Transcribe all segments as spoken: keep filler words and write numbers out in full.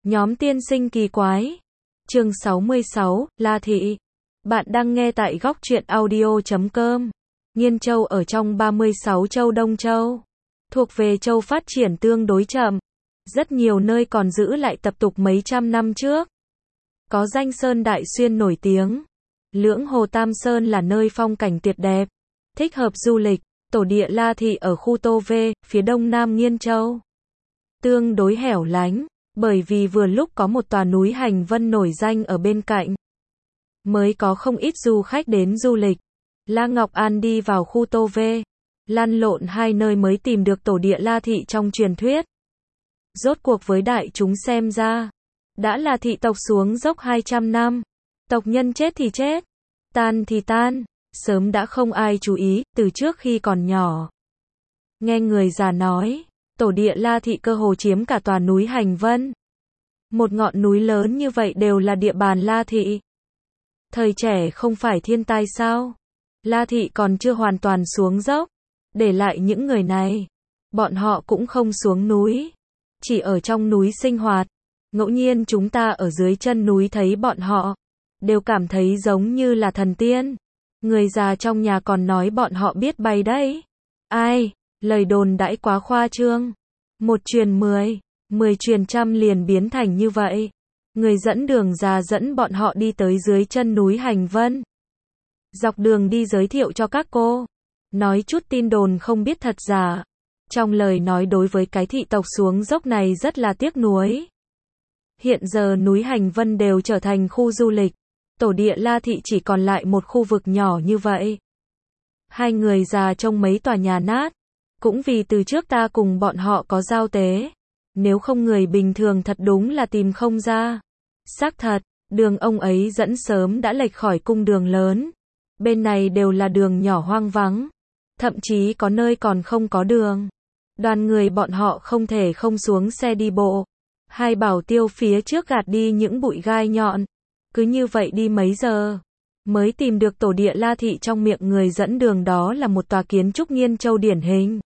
Nhóm tiên sinh kỳ quái. Chương sáu mươi sáu, La Thị. Bạn đang nghe tại góc truyện audio chấm com. Nghiên Châu ở trong ba mươi sáu châu Đông Châu, thuộc về châu phát triển tương đối chậm. Rất nhiều nơi còn giữ lại tập tục mấy trăm năm trước. Có danh sơn Đại Xuyên nổi tiếng. Lưỡng Hồ Tam Sơn là nơi phong cảnh tuyệt đẹp, thích hợp du lịch. Tổ địa La Thị ở khu Tô Vê, phía đông nam Nghiên Châu. Tương đối hẻo lánh, bởi vì vừa lúc có một tòa núi Hành Vân nổi danh ở bên cạnh. Mới có không ít du khách đến du lịch. La Ngọc An đi vào khu Tô Vê, lăn lộn hai nơi mới tìm được tổ địa La Thị trong truyền thuyết. Rốt cuộc với đại chúng xem ra, đã là thị tộc xuống dốc hai trăm năm. Tộc nhân chết thì chết, tan thì tan, sớm đã không ai chú ý, từ trước khi còn nhỏ. Nghe người già nói, tổ địa La Thị cơ hồ chiếm cả tòa núi Hành Vân. Một ngọn núi lớn như vậy đều là địa bàn La Thị. Thời trẻ không phải thiên tai sao? La Thị còn chưa hoàn toàn xuống dốc, để lại những người này. Bọn họ cũng không xuống núi, chỉ ở trong núi sinh hoạt. Ngẫu nhiên chúng ta ở dưới chân núi thấy bọn họ, đều cảm thấy giống như là thần tiên. Người già trong nhà còn nói bọn họ biết bay đấy. Ai, lời đồn đãi quá khoa trương. Một truyền mười, mười truyền trăm liền biến thành như vậy. Người dẫn đường già dẫn bọn họ đi tới dưới chân núi Hành Vân. Dọc đường đi giới thiệu cho các cô, nói chút tin đồn không biết thật giả. Trong lời nói đối với cái thị tộc xuống dốc này rất là tiếc nuối. Hiện giờ núi Hành Vân đều trở thành khu du lịch. Tổ địa La Thị chỉ còn lại một khu vực nhỏ như vậy. Hai người già trông mấy tòa nhà nát. Cũng vì từ trước ta cùng bọn họ có giao tế. Nếu không người bình thường thật đúng là tìm không ra. Xác thật, đường ông ấy dẫn sớm đã lệch khỏi cung đường lớn. Bên này đều là đường nhỏ hoang vắng. Thậm chí có nơi còn không có đường. Đoàn người bọn họ không thể không xuống xe đi bộ. Hai bảo tiêu phía trước gạt đi những bụi gai nhọn. Cứ như vậy đi mấy giờ, mới tìm được tổ địa La Thị. Trong miệng người dẫn đường đó là một tòa kiến trúc Nghiên Châu điển hình.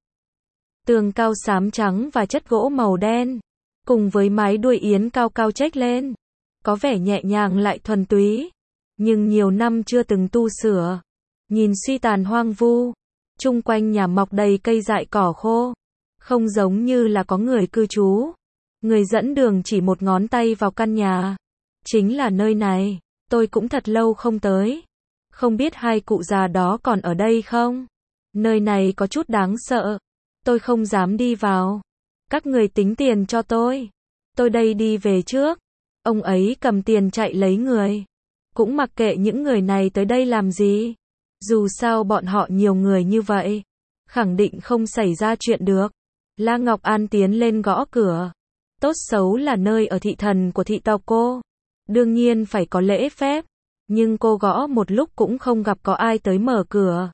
Tường cao xám trắng và chất gỗ màu đen, cùng với mái đuôi yến cao cao chếch lên. Có vẻ nhẹ nhàng lại thuần túy, nhưng nhiều năm chưa từng tu sửa. Nhìn suy tàn hoang vu, chung quanh nhà mọc đầy cây dại cỏ khô, không giống như là có người cư trú. Người dẫn đường chỉ một ngón tay vào căn nhà. Chính là nơi này, tôi cũng thật lâu không tới. Không biết hai cụ già đó còn ở đây không? Nơi này có chút đáng sợ. Tôi không dám đi vào. Các người tính tiền cho tôi. Tôi đây đi về trước. Ông ấy cầm tiền chạy lấy người. Cũng mặc kệ những người này tới đây làm gì. Dù sao bọn họ nhiều người như vậy, khẳng định không xảy ra chuyện được. La Ngọc An tiến lên gõ cửa. Tốt xấu là nơi ở thị thần của thị tộc cô. Đương nhiên phải có lễ phép. Nhưng cô gõ một lúc cũng không gặp có ai tới mở cửa.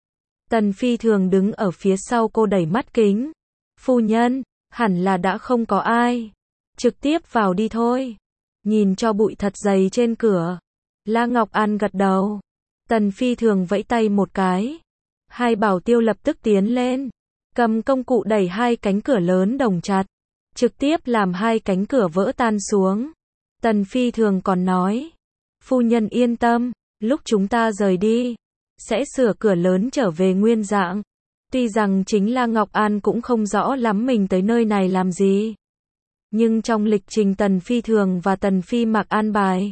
Tần Phi thường đứng ở phía sau cô đẩy mắt kính. Phu nhân, hẳn là đã không có ai. Trực tiếp vào đi thôi. Nhìn cho bụi thật dày trên cửa. La Ngọc An gật đầu. Tần Phi thường vẫy tay một cái. Hai bảo tiêu lập tức tiến lên. Cầm công cụ đẩy hai cánh cửa lớn đồng chặt. Trực tiếp làm hai cánh cửa vỡ tan xuống. Tần Phi thường còn nói. Phu nhân yên tâm, lúc chúng ta rời đi, sẽ sửa cửa lớn trở về nguyên dạng. Tuy rằng chính La Ngọc An cũng không rõ lắm mình tới nơi này làm gì. Nhưng trong lịch trình Tần Phi thường và Tần Phi mặc an bài.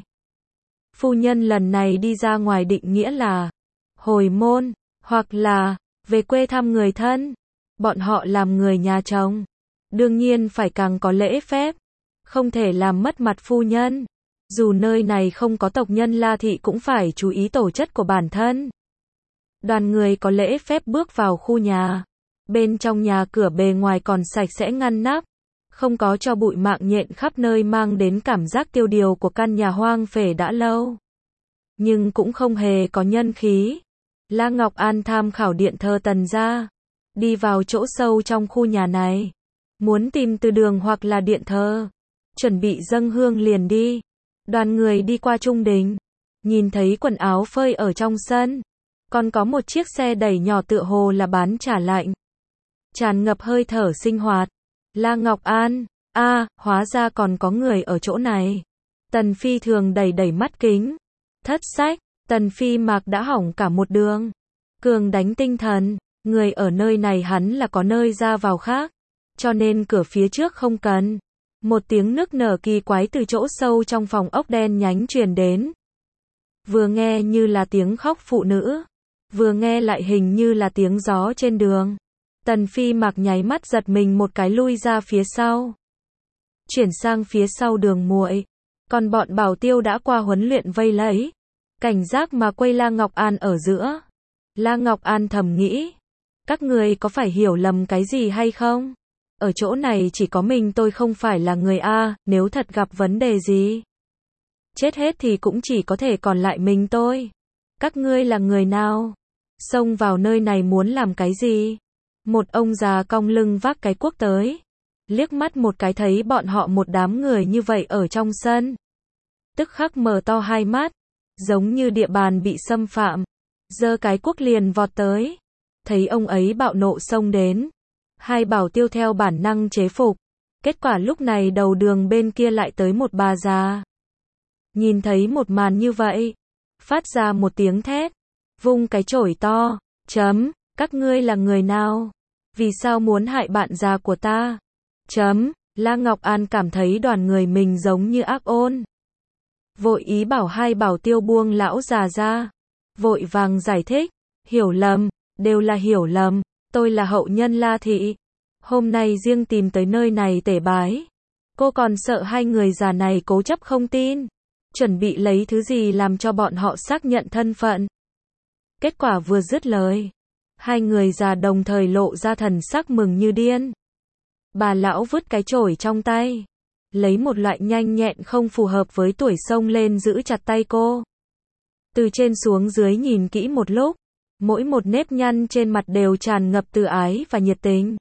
Phu nhân lần này đi ra ngoài định nghĩa là hồi môn, hoặc là về quê thăm người thân. Bọn họ làm người nhà chồng, đương nhiên phải càng có lễ phép. Không thể làm mất mặt phu nhân. Dù nơi này không có tộc nhân La Thị cũng phải chú ý tổ chất của bản thân. Đoàn người có lễ phép bước vào khu nhà. Bên trong nhà cửa bề ngoài còn sạch sẽ ngăn nắp. Không có cho bụi mạng nhện khắp nơi mang đến cảm giác tiêu điều của căn nhà hoang phế đã lâu. Nhưng cũng không hề có nhân khí. La Ngọc An tham khảo điện thờ Tần gia. Đi vào chỗ sâu trong khu nhà này. Muốn tìm từ đường hoặc là điện thờ. Chuẩn bị dâng hương liền đi. Đoàn người đi qua trung đình. Nhìn thấy quần áo phơi ở trong sân. Còn có một chiếc xe đẩy nhỏ tựa hồ là bán trà lạnh. Tràn ngập hơi thở sinh hoạt. La Ngọc An, a, hóa ra còn có người ở chỗ này. Tần Phi Thường đẩy đẩy mắt kính. Thất sách, Tần Phi Mạc đã hỏng cả một đường. Cường đánh tinh thần, người ở nơi này hắn là có nơi ra vào khác, cho nên cửa phía trước không cần. Một tiếng nức nở kỳ quái từ chỗ sâu trong phòng ốc đen nhánh truyền đến. Vừa nghe như là tiếng khóc phụ nữ, vừa nghe lại hình như là tiếng gió trên đường. Tần Phi Mạc nháy mắt giật mình một cái lui ra phía sau. Chuyển sang phía sau đường muội, còn bọn Bảo Tiêu đã qua huấn luyện vây lấy. Cảnh giác mà quay La Ngọc An ở giữa. La Ngọc An thầm nghĩ, các người có phải hiểu lầm cái gì hay không? Ở chỗ này chỉ có mình tôi không phải là người A, nếu thật gặp vấn đề gì, chết hết thì cũng chỉ có thể còn lại mình tôi. Các ngươi là người nào? Xông vào nơi này muốn làm cái gì? Một ông già cong lưng vác cái cuốc tới. Liếc mắt một cái thấy bọn họ một đám người như vậy ở trong sân. Tức khắc mở to hai mắt, giống như địa bàn bị xâm phạm. Giơ cái cuốc liền vọt tới. Thấy ông ấy bạo nộ xông đến. Hai Bảo Tiêu theo bản năng chế phục. Kết quả lúc này đầu đường bên kia lại tới một bà già. Nhìn thấy một màn như vậy, phát ra một tiếng thét, vung cái chổi to, chấm, các ngươi là người nào? Vì sao muốn hại bạn già của ta? Chấm, La Ngọc An cảm thấy đoàn người mình giống như ác ôn. Vội ý bảo hai Bảo Tiêu buông lão già ra. Vội vàng giải thích, hiểu lầm, đều là hiểu lầm, tôi là hậu nhân La Thị. Hôm nay riêng tìm tới nơi này tể bái. Cô còn sợ hai người già này cố chấp không tin. Chuẩn bị lấy thứ gì làm cho bọn họ xác nhận thân phận. Kết quả vừa dứt lời, hai người già đồng thời lộ ra thần sắc mừng như điên. Bà lão vứt cái chổi trong tay, lấy một loại nhanh nhẹn không phù hợp với tuổi xông lên giữ chặt tay cô. Từ trên xuống dưới nhìn kỹ một lúc, mỗi một nếp nhăn trên mặt đều tràn ngập từ ái và nhiệt tình.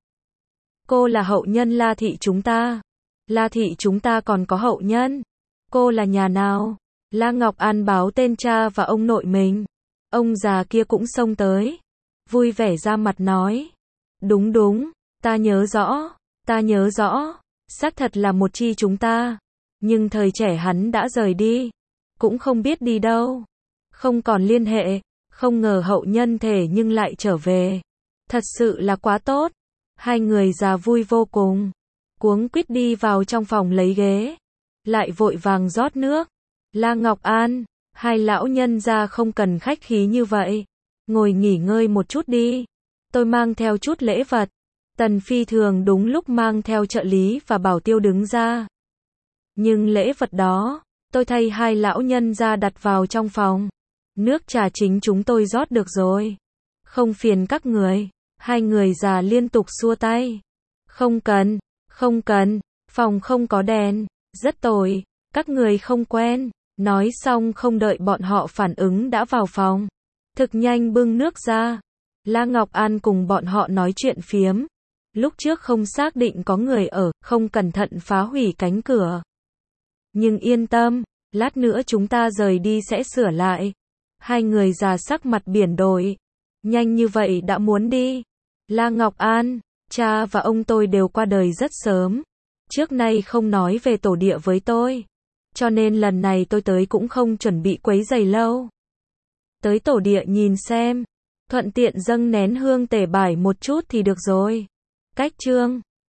Cô là hậu nhân La Thị chúng ta. La Thị chúng ta còn có hậu nhân. Cô là nhà nào? La Ngọc An báo tên cha và ông nội mình. Ông già kia cũng xông tới, vui vẻ ra mặt nói. Đúng đúng, ta nhớ rõ, ta nhớ rõ, xác thật là một chi chúng ta. Nhưng thời trẻ hắn đã rời đi, cũng không biết đi đâu. Không còn liên hệ, không ngờ hậu nhân thể nhưng lại trở về. Thật sự là quá tốt. Hai người già vui vô cùng, cuống quýt đi vào trong phòng lấy ghế, lại vội vàng rót nước. La Ngọc An, hai lão nhân gia không cần khách khí như vậy, ngồi nghỉ ngơi một chút đi, tôi mang theo chút lễ vật. Tần Phi Thường đúng lúc mang theo trợ lý và Bảo Tiêu đứng ra. Nhưng lễ vật đó, tôi thay hai lão nhân gia đặt vào trong phòng. Nước trà chính chúng tôi rót được rồi, không phiền các người. Hai người già liên tục xua tay. Không cần, không cần, phòng không có đèn, rất tồi, các người không quen. Nói xong không đợi bọn họ phản ứng đã vào phòng. Thực nhanh bưng nước ra. La Ngọc An cùng bọn họ nói chuyện phiếm. Lúc trước không xác định có người ở, không cẩn thận phá hủy cánh cửa. Nhưng yên tâm, lát nữa chúng ta rời đi sẽ sửa lại. Hai người già sắc mặt biển đổi. Nhanh như vậy đã muốn đi. La Ngọc An, cha và ông tôi đều qua đời rất sớm. Trước nay không nói về tổ địa với tôi. Cho nên lần này tôi tới cũng không chuẩn bị quấy rầy lâu. Tới tổ địa nhìn xem. Thuận tiện dâng nén hương tể bải một chút thì được rồi. Cách chương